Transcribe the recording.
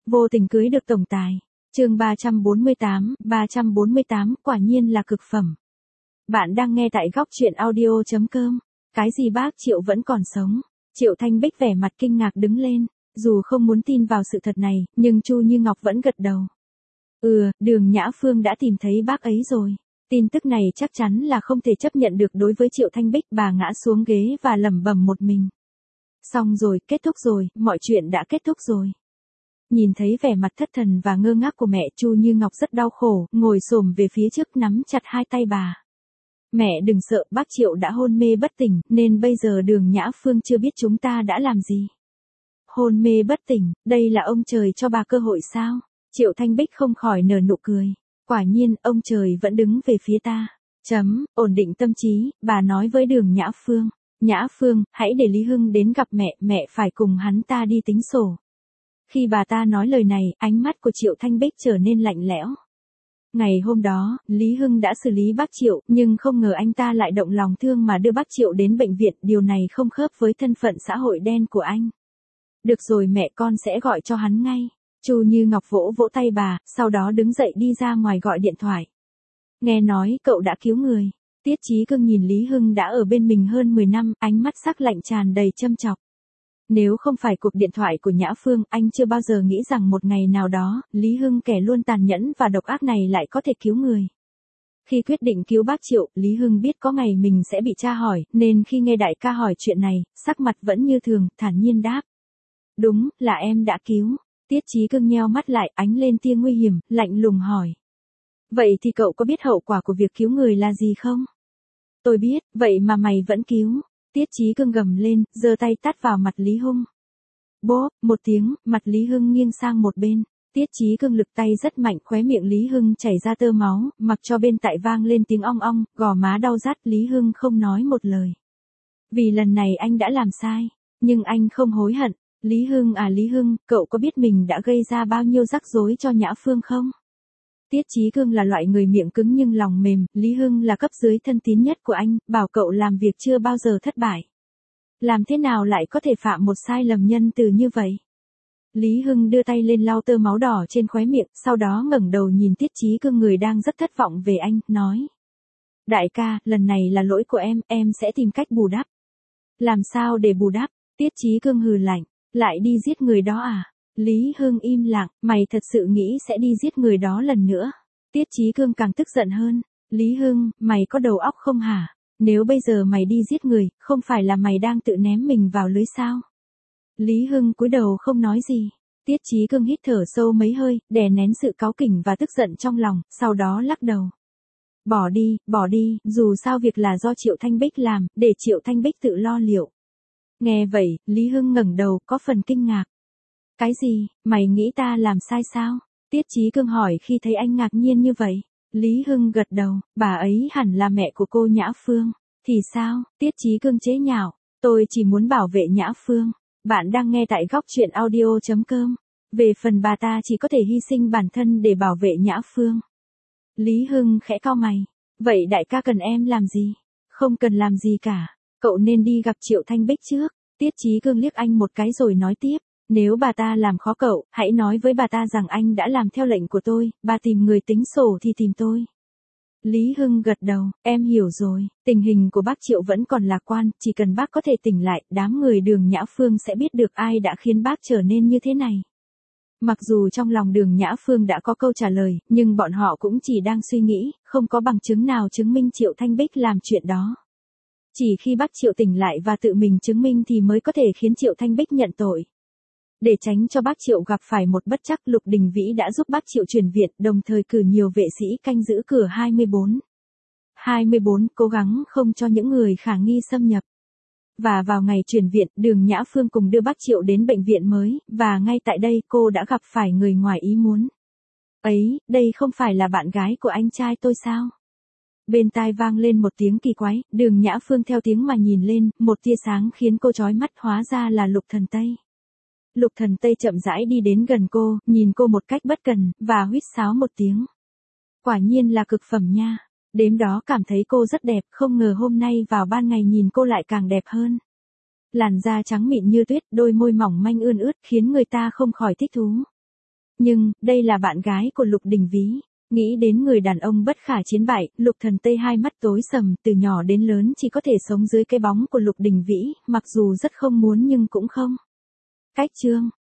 Vô tình cưới được tổng tài. Chương 348, quả nhiên là cực phẩm. Bạn đang nghe tại góc truyện audio.com. Cái gì bác Triệu vẫn còn sống? Triệu Thanh Bích vẻ mặt kinh ngạc đứng lên, dù không muốn tin vào sự thật này, nhưng Chu Như Ngọc vẫn gật đầu. Đường Nhã Phương đã tìm thấy bác ấy rồi. Tin tức này chắc chắn là không thể chấp nhận được đối với Triệu Thanh Bích, bà ngã xuống ghế và lẩm bẩm một mình. Xong rồi, kết thúc rồi, mọi chuyện đã kết thúc rồi. Nhìn thấy vẻ mặt thất thần và ngơ ngác của mẹ, Chu Như Ngọc rất đau khổ, ngồi xổm về phía trước nắm chặt hai tay bà. Mẹ đừng sợ, bác Triệu đã hôn mê bất tỉnh, nên bây giờ Đường Nhã Phương chưa biết chúng ta đã làm gì. Hôn mê bất tỉnh, đây là ông trời cho bà cơ hội sao? Triệu Thanh Bích không khỏi nở nụ cười. Quả nhiên, ông trời vẫn đứng về phía ta. Ổn định tâm trí, bà nói với Đường Nhã Phương. Nhã Phương, hãy để Lý Hưng đến gặp mẹ phải cùng hắn ta đi tính sổ. Khi bà ta nói lời này, ánh mắt của Triệu Thanh Bích trở nên lạnh lẽo. Ngày hôm đó, Lý Hưng đã xử lý bác Triệu, nhưng không ngờ anh ta lại động lòng thương mà đưa bác Triệu đến bệnh viện, điều này không khớp với thân phận xã hội đen của anh. Được rồi, mẹ con sẽ gọi cho hắn ngay. Chu Như Ngọc vỗ vỗ tay bà, sau đó đứng dậy đi ra ngoài gọi điện thoại. Nghe nói cậu đã cứu người. Tiết Chí Cương nhìn Lý Hưng đã ở bên mình hơn 10 năm, ánh mắt sắc lạnh tràn đầy châm chọc. Nếu không phải cuộc điện thoại của Nhã Phương, anh chưa bao giờ nghĩ rằng một ngày nào đó, Lý Hưng kẻ luôn tàn nhẫn và độc ác này lại có thể cứu người. Khi quyết định cứu bác Triệu, Lý Hưng biết có ngày mình sẽ bị tra hỏi, nên khi nghe đại ca hỏi chuyện này, sắc mặt vẫn như thường, thản nhiên đáp. Đúng, là em đã cứu. Tiết Chí Cương nheo mắt lại, ánh lên tia nguy hiểm, lạnh lùng hỏi. Vậy thì cậu có biết hậu quả của việc cứu người là gì không? Tôi biết, vậy mà mày vẫn cứu. Tiết Chí Cương gầm lên, giơ tay tát vào mặt Lý Hưng. Bốp, một tiếng, mặt Lý Hưng nghiêng sang một bên. Tiết Chí Cương lực tay rất mạnh, khóe miệng Lý Hưng chảy ra tơ máu, mặc cho bên tại vang lên tiếng ong ong, gò má đau rát, Lý Hưng không nói một lời. Vì lần này anh đã làm sai, nhưng anh không hối hận. Lý Hưng à Lý Hưng, cậu có biết mình đã gây ra bao nhiêu rắc rối cho Nhã Phương không? Tiết Chí Cương là loại người miệng cứng nhưng lòng mềm, Lý Hưng là cấp dưới thân tín nhất của anh, bảo cậu làm việc chưa bao giờ thất bại. Làm thế nào lại có thể phạm một sai lầm nhân từ như vậy? Lý Hưng đưa tay lên lau tơ máu đỏ trên khóe miệng, sau đó ngẩng đầu nhìn Tiết Chí Cương người đang rất thất vọng về anh, nói. Đại ca, lần này là lỗi của em sẽ tìm cách bù đắp. Làm sao để bù đắp? Tiết Chí Cương hừ lạnh, lại đi giết người đó à? Lý Hưng im lặng, mày thật sự nghĩ sẽ đi giết người đó lần nữa? Tiết Chí Cương càng tức giận hơn. Lý Hưng, mày có đầu óc không hả? Nếu bây giờ mày đi giết người, không phải là mày đang tự ném mình vào lưới sao? Lý Hưng cúi đầu không nói gì. Tiết Chí Cương hít thở sâu mấy hơi, đè nén sự cáu kỉnh và tức giận trong lòng, sau đó lắc đầu. Bỏ đi, dù sao việc là do Triệu Thanh Bích làm, để Triệu Thanh Bích tự lo liệu. Nghe vậy, Lý Hưng ngẩng đầu, có phần kinh ngạc. Cái gì, mày nghĩ ta làm sai sao? Tiết Chí Cương hỏi khi thấy anh ngạc nhiên như vậy. Lý Hưng gật đầu, bà ấy hẳn là mẹ của cô Nhã Phương. Thì sao? Tiết Chí Cương chế nhạo. Tôi chỉ muốn bảo vệ Nhã Phương. Bạn đang nghe tại góc truyện audio.com. Về phần bà ta chỉ có thể hy sinh bản thân để bảo vệ Nhã Phương. Lý Hưng khẽ cau mày. Vậy đại ca cần em làm gì? Không cần làm gì cả. Cậu nên đi gặp Triệu Thanh Bích trước. Tiết Chí Cương liếc anh một cái rồi nói tiếp. Nếu bà ta làm khó cậu, hãy nói với bà ta rằng anh đã làm theo lệnh của tôi, bà tìm người tính sổ thì tìm tôi. Lý Hưng gật đầu, em hiểu rồi, tình hình của bác Triệu vẫn còn lạc quan, chỉ cần bác có thể tỉnh lại, đám người Đường Nhã Phương sẽ biết được ai đã khiến bác trở nên như thế này. Mặc dù trong lòng Đường Nhã Phương đã có câu trả lời, nhưng bọn họ cũng chỉ đang suy nghĩ, không có bằng chứng nào chứng minh Triệu Thanh Bích làm chuyện đó. Chỉ khi bác Triệu tỉnh lại và tự mình chứng minh thì mới có thể khiến Triệu Thanh Bích nhận tội. Để tránh cho bác Triệu gặp phải một bất trắc, Lục Đình Vĩ đã giúp bác Triệu chuyển viện, đồng thời cử nhiều vệ sĩ canh giữ cửa 24. 24 cố gắng không cho những người khả nghi xâm nhập. Và vào ngày chuyển viện, Đường Nhã Phương cùng đưa bác Triệu đến bệnh viện mới, và ngay tại đây cô đã gặp phải người ngoài ý muốn. Ấy, đây không phải là bạn gái của anh trai tôi sao? Bên tai vang lên một tiếng kỳ quái, Đường Nhã Phương theo tiếng mà nhìn lên, một tia sáng khiến cô chói mắt, hóa ra là Lục Thần Tây. Lục Thần Tây chậm rãi đi đến gần cô, nhìn cô một cách bất cần, và huýt sáo một tiếng. Quả nhiên là cực phẩm nha. Đêm đó cảm thấy cô rất đẹp, không ngờ hôm nay vào ban ngày nhìn cô lại càng đẹp hơn. Làn da trắng mịn như tuyết, đôi môi mỏng manh ươn ướt khiến người ta không khỏi thích thú. Nhưng, đây là bạn gái của Lục Đình Ví. Nghĩ đến người đàn ông bất khả chiến bại, Lục Thần Tây hai mắt tối sầm, từ nhỏ đến lớn chỉ có thể sống dưới cái bóng của Lục Đình Vĩ, mặc dù rất không muốn nhưng cũng không. Cách chương